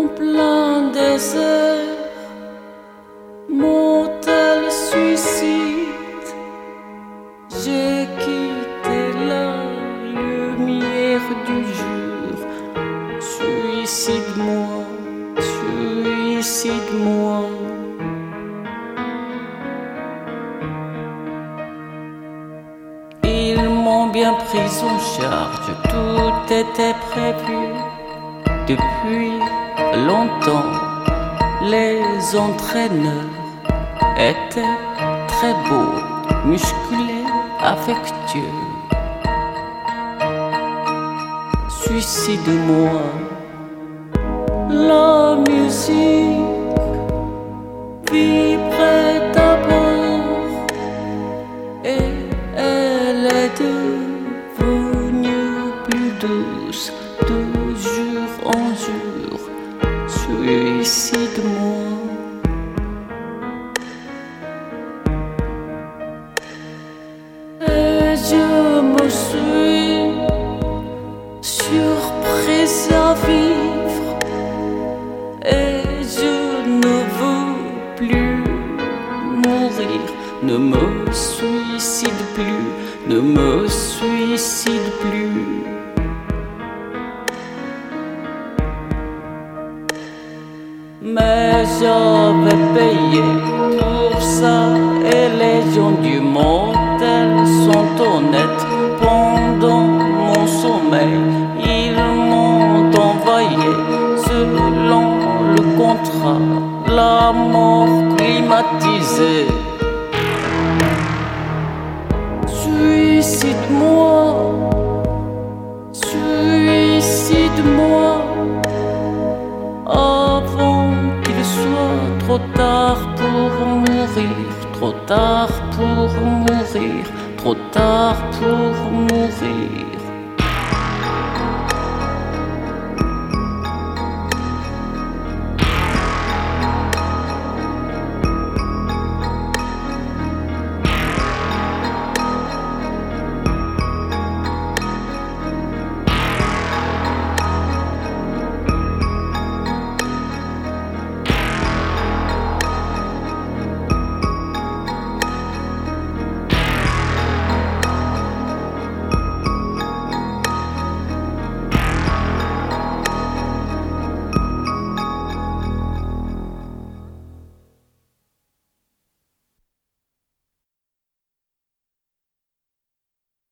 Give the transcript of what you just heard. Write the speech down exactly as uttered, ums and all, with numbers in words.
plein désert, mortel suicide, j'ai quitté la lumière du jour. Suicide-moi, suicide-moi. Ils m'ont bien pris en charge, tout était prévu. Depuis longtemps, les entraîneurs étaient très beaux, musclés, affectueux. Suicide-moi. La musique vibrait d'abord et elle est devenue plus douce de jour en jour. Suicide-moi. Et je me suis surprise à vivre et je ne veux plus mourir. Ne me suicide plus, ne me suicide plus. Mais j'avais payé pour ça et les gens du motel sont honnêtes. Pendant mon sommeil, ils m'ont envoyé selon le contrat la mort climatisée. Suicide-moi, suicide-moi, avant qu'il soit trop tard pour mourir, trop tard pour mourir, trop tard pour mourir.